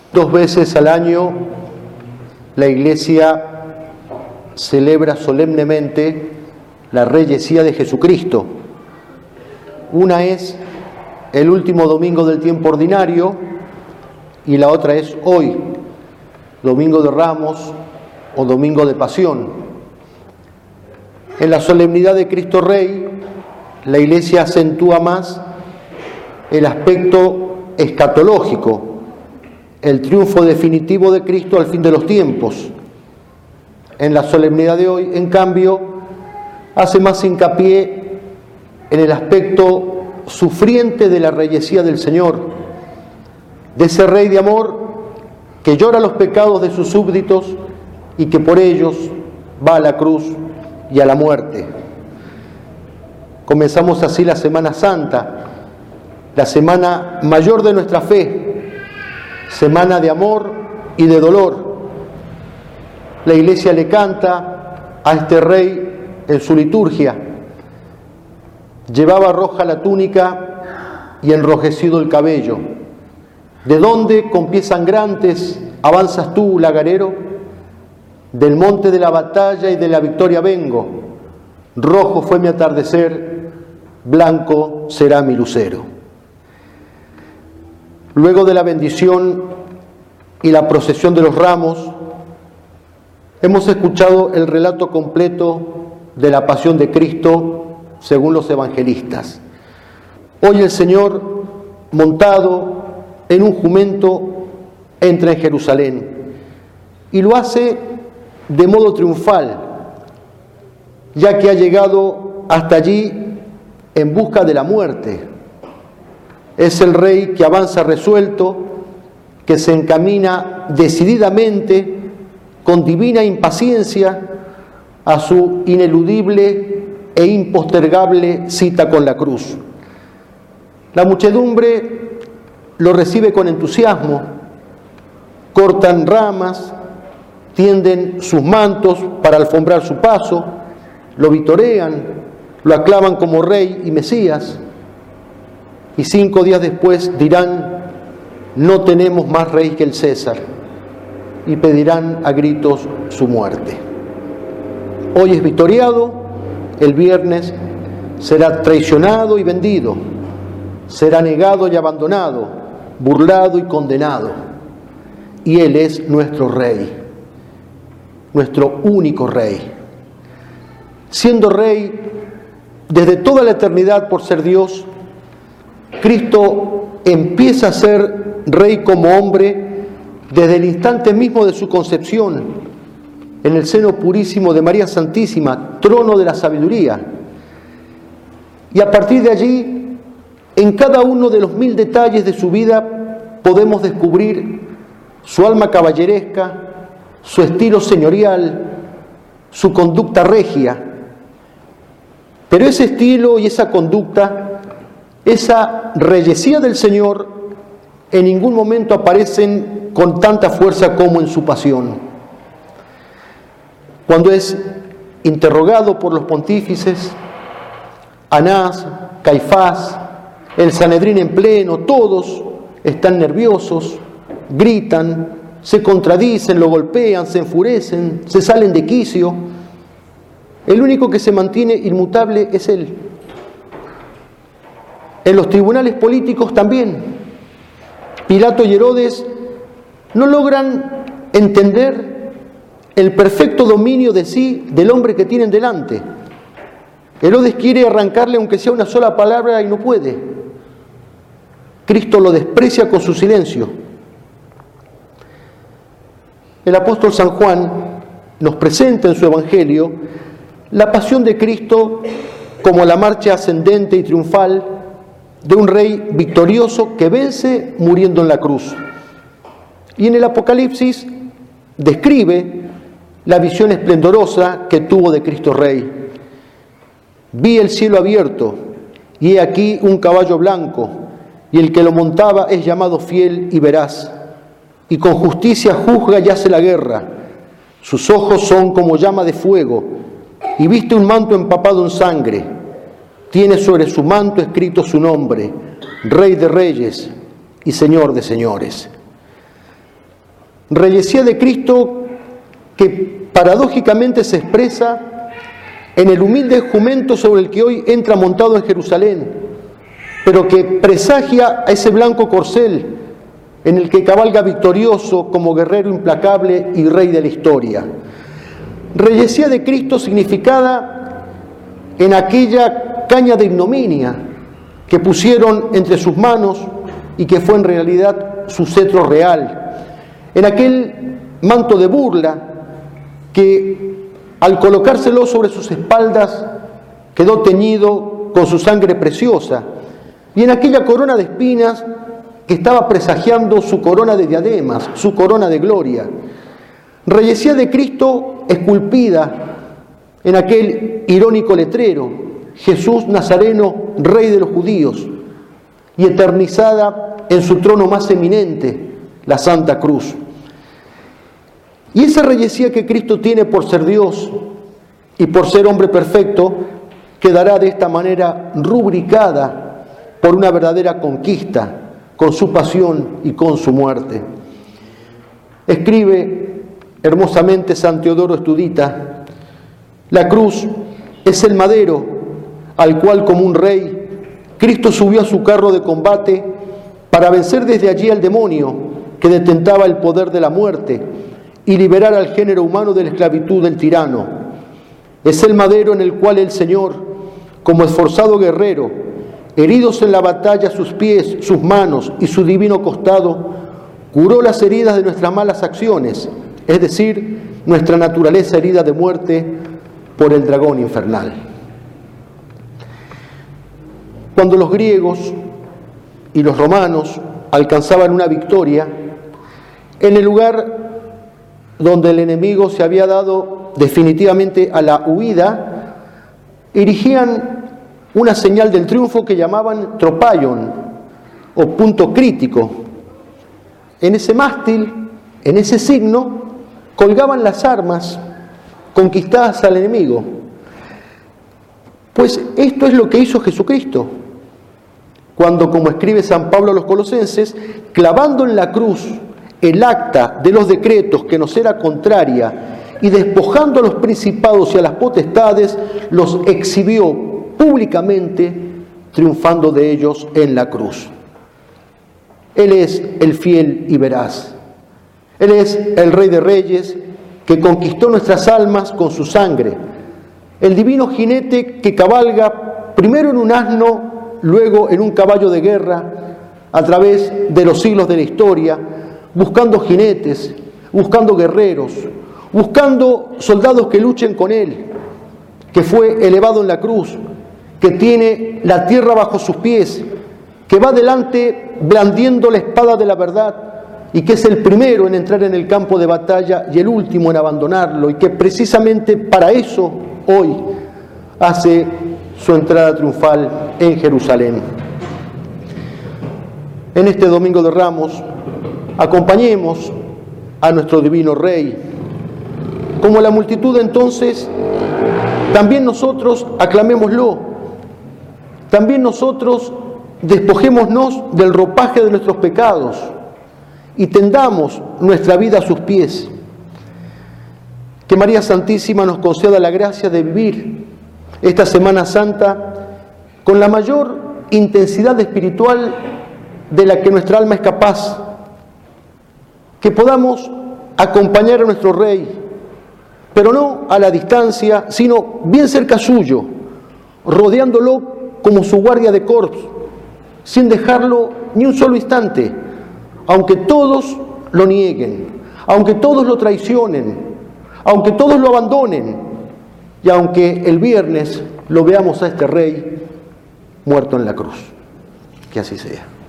2 veces al año la Iglesia celebra solemnemente la reyesía de Jesucristo. Una es el último domingo del tiempo ordinario y la otra es hoy, Domingo de Ramos o Domingo de Pasión. En la solemnidad de Cristo Rey, la Iglesia acentúa más el aspecto escatológico, el triunfo definitivo de Cristo al fin de los tiempos. En la solemnidad de hoy, en cambio, hace más hincapié en el aspecto sufriente de la reyesía del Señor, de ese Rey de amor que llora los pecados de sus súbditos y que por ellos va a la cruz y a la muerte. Comenzamos así la Semana Santa, la semana mayor de nuestra fe, semana de amor y de dolor. La Iglesia le canta a este Rey en su liturgia. Llevaba roja la túnica y enrojecido el cabello. ¿De dónde, con pies sangrantes, avanzas tú, lagarero? Del monte de la batalla y de la victoria vengo. Rojo fue mi atardecer, blanco será mi lucero. Luego de la bendición y la procesión de los ramos, hemos escuchado el relato completo de la pasión de Cristo según los evangelistas. Hoy el Señor, montado en un jumento, entra en Jerusalén y lo hace de modo triunfal, ya que ha llegado hasta allí en busca de la muerte. Es el Rey que avanza resuelto, que se encamina decididamente, con divina impaciencia, a su ineludible e impostergable cita con la cruz. La muchedumbre lo recibe con entusiasmo, cortan ramas, tienden sus mantos para alfombrar su paso, lo vitorean, lo aclaman como Rey y Mesías, y 5 días después dirán: no tenemos más rey que el César, y pedirán a gritos su muerte. Hoy es victoriado, el viernes será traicionado y vendido, será negado y abandonado, burlado y condenado. Y Él es nuestro Rey, nuestro único Rey. Siendo Rey desde toda la eternidad por ser Dios, Cristo empieza a ser Rey como hombre desde el instante mismo de su concepción, en el seno purísimo de María Santísima, trono de la sabiduría. Y a partir de allí, en cada uno de los 1000 detalles de su vida, podemos descubrir su alma caballeresca, su estilo señorial, su conducta regia. Pero ese estilo y esa conducta, esa reyesía del Señor, en ningún momento aparecen con tanta fuerza como en su pasión. Cuando es interrogado por los pontífices, Anás, Caifás, el Sanedrín en pleno, todos están nerviosos, gritan, se contradicen, lo golpean, se enfurecen, se salen de quicio. El único que se mantiene inmutable es Él. En los tribunales políticos también, Pilato y Herodes no logran entender el perfecto dominio de sí del hombre que tienen delante. Herodes quiere arrancarle aunque sea una sola palabra y no puede. Cristo lo desprecia con su silencio. El apóstol San Juan nos presenta en su Evangelio la pasión de Cristo como la marcha ascendente y triunfal de un Rey victorioso que vence muriendo en la cruz. Y en el Apocalipsis describe la visión esplendorosa que tuvo de Cristo Rey. Vi el cielo abierto, y he aquí un caballo blanco, y el que lo montaba es llamado fiel y veraz, y con justicia juzga y hace la guerra. Sus ojos son como llama de fuego, y viste un manto empapado en sangre. Tiene sobre su manto escrito su nombre, Rey de Reyes y Señor de Señores. Reyesía de Cristo que paradójicamente se expresa en el humilde jumento sobre el que hoy entra montado en Jerusalén, pero que presagia a ese blanco corcel en el que cabalga victorioso como guerrero implacable y rey de la historia. Reyesía de Cristo significada en aquella caña de ignominia que pusieron entre sus manos y que fue en realidad su cetro real, en aquel manto de burla que al colocárselo sobre sus espaldas quedó teñido con su sangre preciosa, y en aquella corona de espinas que estaba presagiando su corona de diademas, su corona de gloria. Reyesía de Cristo esculpida en aquel irónico letrero, Jesús Nazareno, Rey de los judíos, y eternizada en su trono más eminente, la Santa Cruz. Y esa reyesía que Cristo tiene por ser Dios y por ser hombre perfecto, quedará de esta manera rubricada por una verdadera conquista, con su pasión y con su muerte. Escribe hermosamente San Teodoro Estudita: la cruz es el madero al cual, como un rey, Cristo subió a su carro de combate para vencer desde allí al demonio que detentaba el poder de la muerte y liberar al género humano de la esclavitud del tirano. Es el madero en el cual el Señor, como esforzado guerrero, heridos en la batalla sus pies, sus manos y su divino costado, curó las heridas de nuestras malas acciones, es decir, nuestra naturaleza herida de muerte por el dragón infernal. Cuando los griegos y los romanos alcanzaban una victoria, en el lugar donde el enemigo se había dado definitivamente a la huida, erigían una señal del triunfo que llamaban tropaion, o punto crítico. En ese mástil, en ese signo, colgaban las armas conquistadas al enemigo. Pues esto es lo que hizo Jesucristo, cuando, como escribe San Pablo a los Colosenses, clavando en la cruz el acta de los decretos que nos era contraria y despojando a los principados y a las potestades, los exhibió públicamente, triunfando de ellos en la cruz. Él es el fiel y veraz. Él es el Rey de Reyes que conquistó nuestras almas con su sangre. El divino jinete que cabalga primero en un asno, luego en un caballo de guerra, a través de los siglos de la historia, buscando jinetes, buscando guerreros, buscando soldados que luchen con él, que fue elevado en la cruz, que tiene la tierra bajo sus pies, que va adelante blandiendo la espada de la verdad y que es el primero en entrar en el campo de batalla y el último en abandonarlo, y que precisamente para eso hoy hace su entrada triunfal en Jerusalén. En este Domingo de Ramos, acompañemos a nuestro divino Rey. Como la multitud entonces, también nosotros aclamémoslo. También nosotros despojémonos del ropaje de nuestros pecados y tendamos nuestra vida a sus pies. Que María Santísima nos conceda la gracia de vivir esta Semana Santa con la mayor intensidad espiritual de la que nuestra alma es capaz. Que podamos acompañar a nuestro Rey, pero no a la distancia, sino bien cerca suyo, rodeándolo como su guardia de corps, sin dejarlo ni un solo instante, aunque todos lo nieguen, aunque todos lo traicionen, aunque todos lo abandonen, y aunque el viernes lo veamos a este Rey muerto en la cruz. Que así sea.